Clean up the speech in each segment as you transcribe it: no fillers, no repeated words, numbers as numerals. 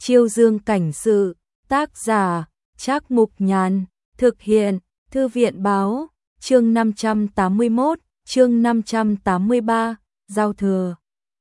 Chiêu Dương cảnh sự, tác giả, Trác Mục Nhàn, thực hiện, Thư viện báo, chương 581, chương 583, giao thừa.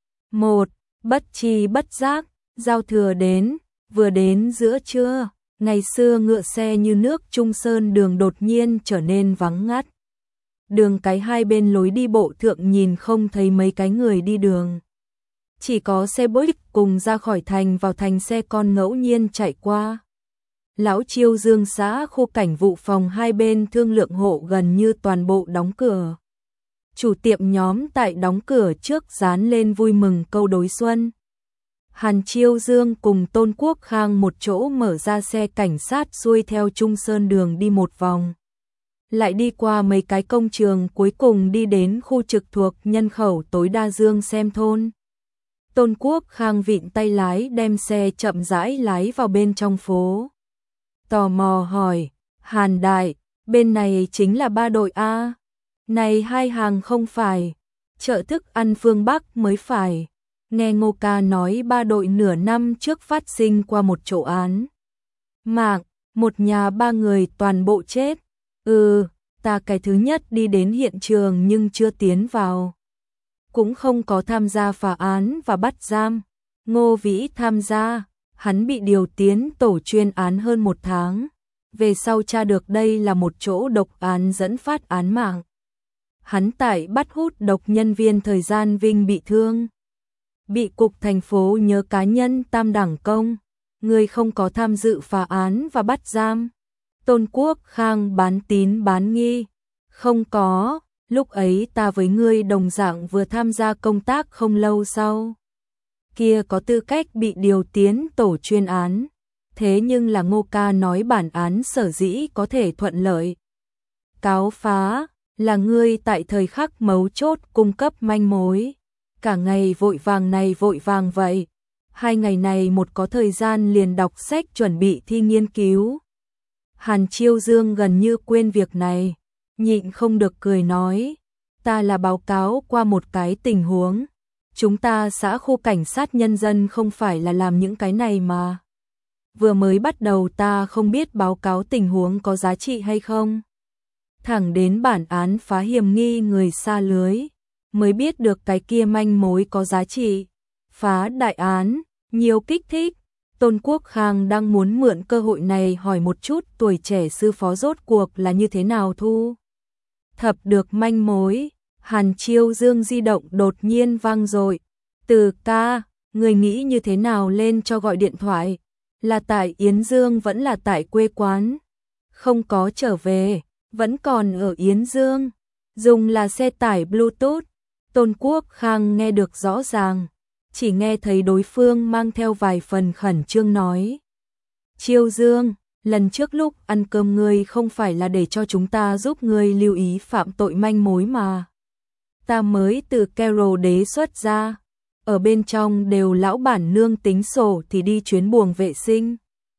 1. Bất tri bất giác, giao thừa đến, vừa đến giữa trưa, ngày xưa ngựa xe như nước Trung Sơn đường đột nhiên trở nên vắng ngắt. Đường cái hai bên lối đi bộ thượng nhìn không thấy mấy cái người đi đường. Chỉ có xe buýt cùng ra khỏi thành vào thành xe con ngẫu nhiên chạy qua. Lão Chiêu Dương xã khu cảnh vụ phòng hai bên thương lượng hộ gần như toàn bộ đóng cửa. Chủ tiệm nhóm tại đóng cửa trước dán lên vui mừng câu đối xuân. Hàn Chiêu Dương cùng Tôn Quốc Khang một chỗ mở ra xe cảnh sát xuôi theo Trung Sơn đường đi một vòng. Lại đi qua mấy cái công trường cuối cùng đi đến khu trực thuộc nhân khẩu tối đa Dương Xem thôn. Tôn Quốc Khang vịn tay lái đem xe chậm rãi lái vào bên trong phố. Tò mò hỏi, Hàn đại, bên này chính là ba đội A. Này hai hàng không phải, chợ thức ăn phương Bắc mới phải. Nghe Ngô Ca nói ba đội nửa năm trước phát sinh qua một chỗ án mạng, một nhà ba người toàn bộ chết. Ta cái thứ nhất đi đến hiện trường nhưng chưa tiến vào. Cũng không có tham gia phá án và bắt giam. Ngô Vĩ tham gia, hắn bị điều tiến tổ chuyên án hơn một tháng. Về sau tra được đây là một chỗ độc án dẫn phát án mạng. Hắn tại bắt hút độc nhân viên thời gian Vinh bị thương. Bị cục thành phố nhớ cá nhân tam đẳng công. Người không có tham dự phá án và bắt giam. Tôn Quốc Khang bán tín bán nghi. Không có, lúc ấy ta với ngươi đồng dạng vừa tham gia công tác không lâu sau. Kia có tư cách bị điều tiến tổ chuyên án. Thế nhưng là Ngô Ca nói bản án sở dĩ có thể thuận lợi. Cáo phá, là ngươi tại thời khắc mấu chốt cung cấp manh mối. Cả ngày vội vàng này vội vàng vậy. 2 ngày này một có thời gian liền đọc sách chuẩn bị thi nghiên cứu. Hàn Chiêu Dương gần như quên việc này, nhịn không được cười nói, ta là báo cáo qua một cái tình huống. Chúng ta xã khu cảnh sát nhân dân không phải là làm những cái này mà. Vừa mới bắt đầu ta không biết báo cáo tình huống có giá trị hay không. Thẳng đến bản án phá hiểm nghi người xa lưới, mới biết được cái kia manh mối có giá trị. Phá đại án, nhiều kích thích. Tôn Quốc Khang đang muốn mượn cơ hội này hỏi một chút tuổi trẻ sư phó rốt cuộc là như thế nào thu thập được manh mối. Hàn Chiêu Dương di động đột nhiên vang dội. Từ ca, người nghĩ như thế nào lên cho gọi điện thoại? Là tại Yến Dương vẫn là tại quê quán? Không có trở về, vẫn còn ở Yến Dương. Dùng là xe tải Bluetooth. Tôn Quốc Khang nghe được rõ ràng. Chỉ nghe thấy đối phương mang theo vài phần khẩn trương nói. Chiêu Dương, lần trước lúc ăn cơm ngươi không phải là để cho chúng ta giúp ngươi lưu ý phạm tội manh mối mà. Ta mới từ Carol đế xuất ra. Ở bên trong đều lão bản nương tính sổ thì đi chuyến buồng vệ sinh.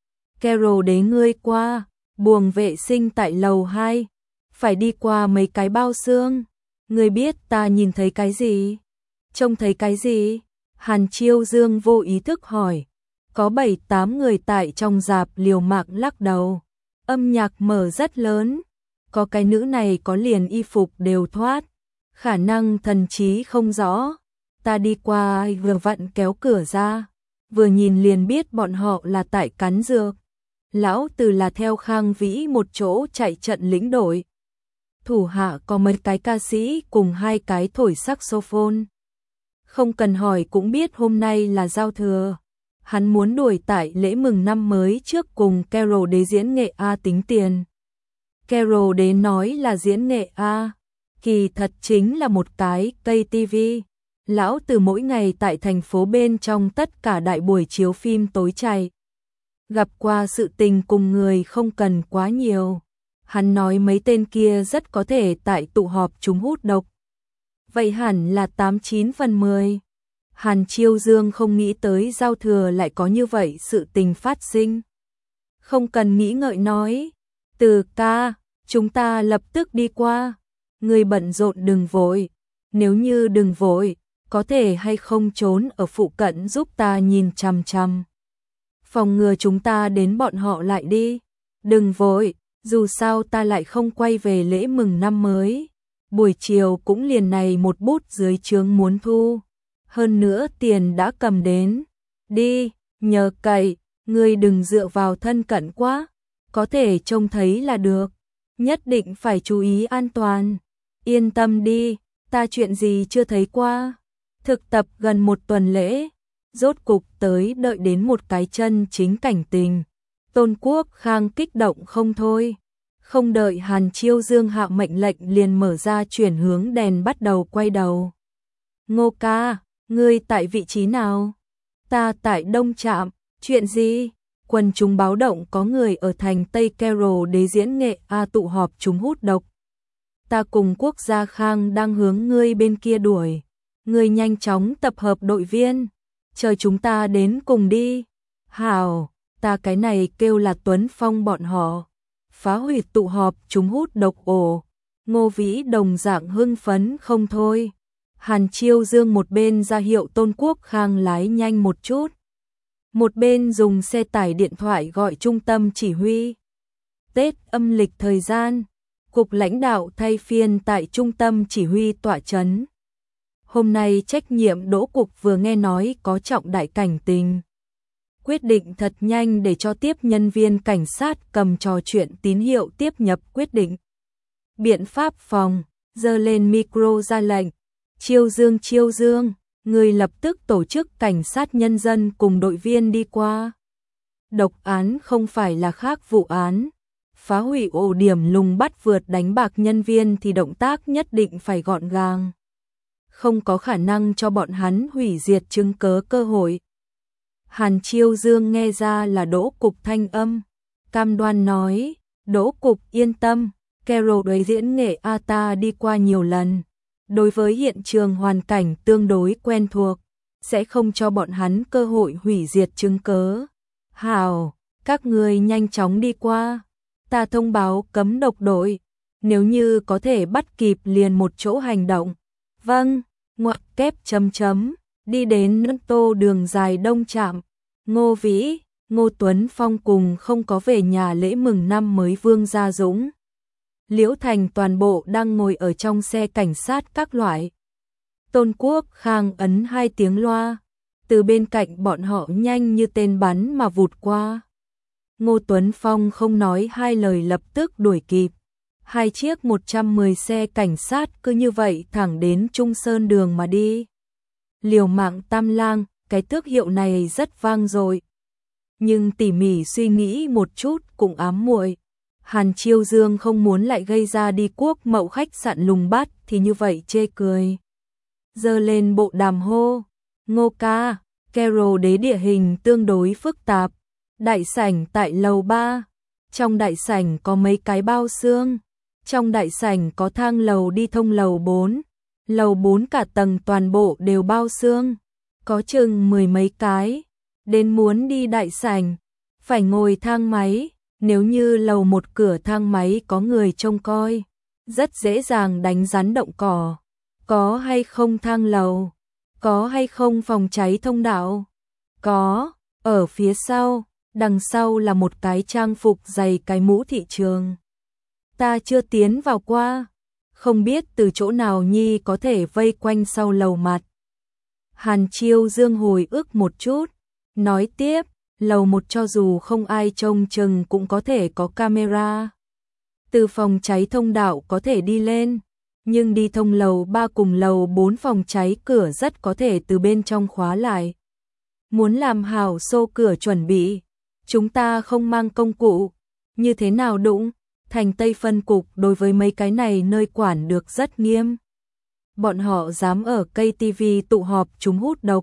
Carol đế ngươi qua, buồng vệ sinh tại lầu 2. Phải đi qua mấy cái bao xương. Ngươi biết ta nhìn thấy cái gì? Trông thấy cái gì? Hàn Chiêu Dương vô ý thức hỏi. Có 7-8 người tại trong rạp liều mạng lắc đầu. Âm nhạc mở rất lớn. Có cái nữ này có liền y phục đều thoát. Khả năng thần trí không rõ. Ta đi qua vừa vặn kéo cửa ra. Vừa nhìn liền biết bọn họ là tại cắn dược. Lão Từ là theo Khang Vĩ một chỗ chạy trận lĩnh đội. Thủ hạ có mấy cái ca sĩ cùng 2 cái thổi saxophone. Không cần hỏi cũng biết hôm nay là giao thừa. Hắn muốn đuổi tại lễ mừng năm mới trước cùng Carol đế diễn nghệ A tính tiền. Carol đế nói là diễn nghệ A. Kỳ thật chính là một cái cây TV. Lão Từ mỗi ngày tại thành phố bên trong tất cả đại buổi chiếu phim tối chạy. Gặp qua sự tình cùng người không cần quá nhiều. Hắn nói mấy tên kia rất có thể tại tụ họp chúng hút độc. Vậy hẳn là 89 phần 10. Hàn Chiêu Dương không nghĩ tới giao thừa lại có như vậy sự tình phát sinh. Không cần nghĩ ngợi nói. Từ ca, chúng ta lập tức đi qua. Người bận rộn đừng vội. Nếu như đừng vội, có thể hay không trốn ở phụ cận giúp ta nhìn chằm chằm. Phòng ngừa chúng ta đến bọn họ lại đi. Đừng vội, dù sao ta lại không quay về lễ mừng năm mới. Buổi chiều cũng liền này một bút dưới trướng muốn thu. Hơn nữa tiền đã cầm đến. Đi, nhờ cậy, ngươi đừng dựa vào thân cận quá. Có thể trông thấy là được. Nhất định phải chú ý an toàn. Yên tâm đi, ta chuyện gì chưa thấy qua. Thực tập gần một tuần lễ, rốt cục tới đợi đến một cái chân chính cảnh tình. Tôn Quốc Khang kích động không thôi. Không đợi Hàn Chiêu Dương hạ mệnh lệnh liền mở ra chuyển hướng đèn bắt đầu quay đầu. Ngô ca, ngươi tại vị trí nào? Ta tại Đông Trạm, chuyện gì? Quần chúng báo động có người ở thành Tây Carol để diễn nghệ tụ họp chúng hút độc. Ta cùng Quốc gia Khang đang hướng ngươi bên kia đuổi. Ngươi nhanh chóng tập hợp đội viên, chờ chúng ta đến cùng đi. Hảo, ta cái này kêu là Tuấn Phong bọn họ. Phá hủy tụ họp chúng hút độc ổ. Ngô Vĩ đồng dạng hưng phấn không thôi. Hàn Chiêu Dương một bên ra hiệu Tôn Quốc Khang lái nhanh một chút. Một bên dùng xe tải điện thoại gọi trung tâm chỉ huy. Tết âm lịch thời gian, cục lãnh đạo thay phiên tại trung tâm chỉ huy tọa chấn. Hôm nay trách nhiệm đỗ cục vừa nghe nói có trọng đại cảnh tình. Quyết định thật nhanh để cho tiếp nhân viên cảnh sát cầm trò chuyện tín hiệu tiếp nhập quyết định. Biện pháp phòng, giơ lên micro ra lệnh. Chiêu Dương, người lập tức tổ chức cảnh sát nhân dân cùng đội viên đi qua. Độc án không phải là khác vụ án. Phá hủy ổ điểm lùng bắt vượt đánh bạc nhân viên thì động tác nhất định phải gọn gàng. Không có khả năng cho bọn hắn hủy diệt chứng cớ cơ hội. Hàn Chiêu Dương nghe ra là đỗ cục thanh âm. Cam đoan nói, đỗ cục yên tâm, Carol đối diễn nghệ ta đi qua nhiều lần. Đối với hiện trường hoàn cảnh tương đối quen thuộc, sẽ không cho bọn hắn cơ hội hủy diệt chứng cớ. Hảo, các người nhanh chóng đi qua. Ta thông báo cấm độc đội, nếu như có thể bắt kịp liền một chỗ hành động. Vâng, ngoặc kép chấm chấm, đi đến tô đường dài Đông Trạm. Ngô Vĩ, Ngô Tuấn Phong cùng không có về nhà lễ mừng năm mới Vương Gia Dũng. Liễu Thành toàn bộ đang ngồi ở trong xe cảnh sát các loại. Tôn Quốc Khang ấn 2 tiếng loa, từ bên cạnh bọn họ nhanh như tên bắn mà vụt qua. Ngô Tuấn Phong không nói hai lời lập tức đuổi kịp. 2 chiếc 110 xe cảnh sát cứ như vậy thẳng đến Trung Sơn đường mà đi. Liều mạng Tam Lang, cái tước hiệu này rất vang dội. Nhưng tỉ mỉ suy nghĩ một chút cũng ám muội. Hàn Chiêu Dương không muốn lại gây ra đi Quốc Mậu khách sạn lùng bát thì như vậy chê cười. Giơ lên bộ đàm hô, Ngô ca, Carol đế địa hình tương đối phức tạp. Đại sảnh tại lầu 3, trong đại sảnh có mấy cái bao xương, trong đại sảnh có thang lầu đi thông lầu 4, lầu 4 cả tầng toàn bộ đều bao xương, có chừng 10 mấy cái, đến muốn đi đại sảnh, phải ngồi thang máy, nếu như lầu 1 cửa thang máy có người trông coi, rất dễ dàng đánh rắn động cỏ, có hay không thang lầu, có hay không phòng cháy thông đạo, có, ở phía sau. Đằng sau là một cái trang phục dày cái mũ thị trường. Ta chưa tiến vào qua, không biết từ chỗ nào nhi có thể vây quanh sau lầu mặt. Hàn Chiêu Dương hồi ức một chút, nói tiếp, lầu 1 cho dù không ai trông chừng cũng có thể có camera. Từ phòng cháy thông đạo có thể đi lên, nhưng đi thông lầu 3 cùng lầu 4 phòng cháy cửa rất có thể từ bên trong khóa lại. Muốn làm hảo xô cửa chuẩn bị. Chúng ta không mang công cụ, như thế nào đụng, thành Tây phân cục đối với mấy cái này nơi quản được rất nghiêm. Bọn họ dám ở KTV tụ họp chúng hút độc.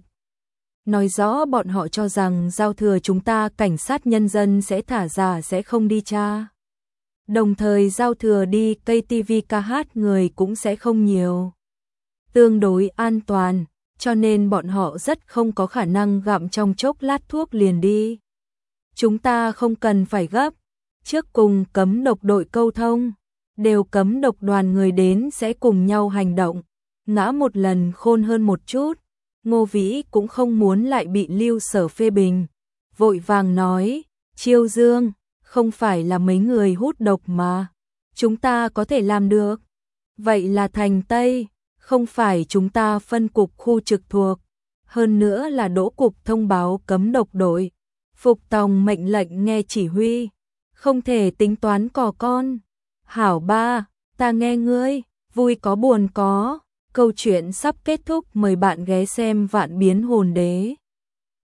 Nói rõ bọn họ cho rằng giao thừa chúng ta cảnh sát nhân dân sẽ thả giả sẽ không đi tra. Đồng thời giao thừa đi KTV ca hát người cũng sẽ không nhiều. Tương đối an toàn, cho nên bọn họ rất không có khả năng gặm trong chốc lát thuốc liền đi. Chúng ta không cần phải gấp, trước cùng cấm độc đội câu thông, đều cấm độc đoàn người đến sẽ cùng nhau hành động, ngã một lần khôn hơn một chút, Ngô Vĩ cũng không muốn lại bị Lưu Sở phê bình, vội vàng nói, Chiêu Dương, không phải là mấy người hút độc mà, chúng ta có thể làm được. Vậy là thành Tây, không phải chúng ta phân cục khu trực thuộc, hơn nữa là đỗ cục thông báo cấm độc đội, phục tòng mệnh lệnh nghe chỉ huy, không thể tính toán cò con. Hảo ba, ta nghe ngươi, vui có buồn có, câu chuyện sắp kết thúc, mời bạn ghé xem Vạn Biến Hồn Đế.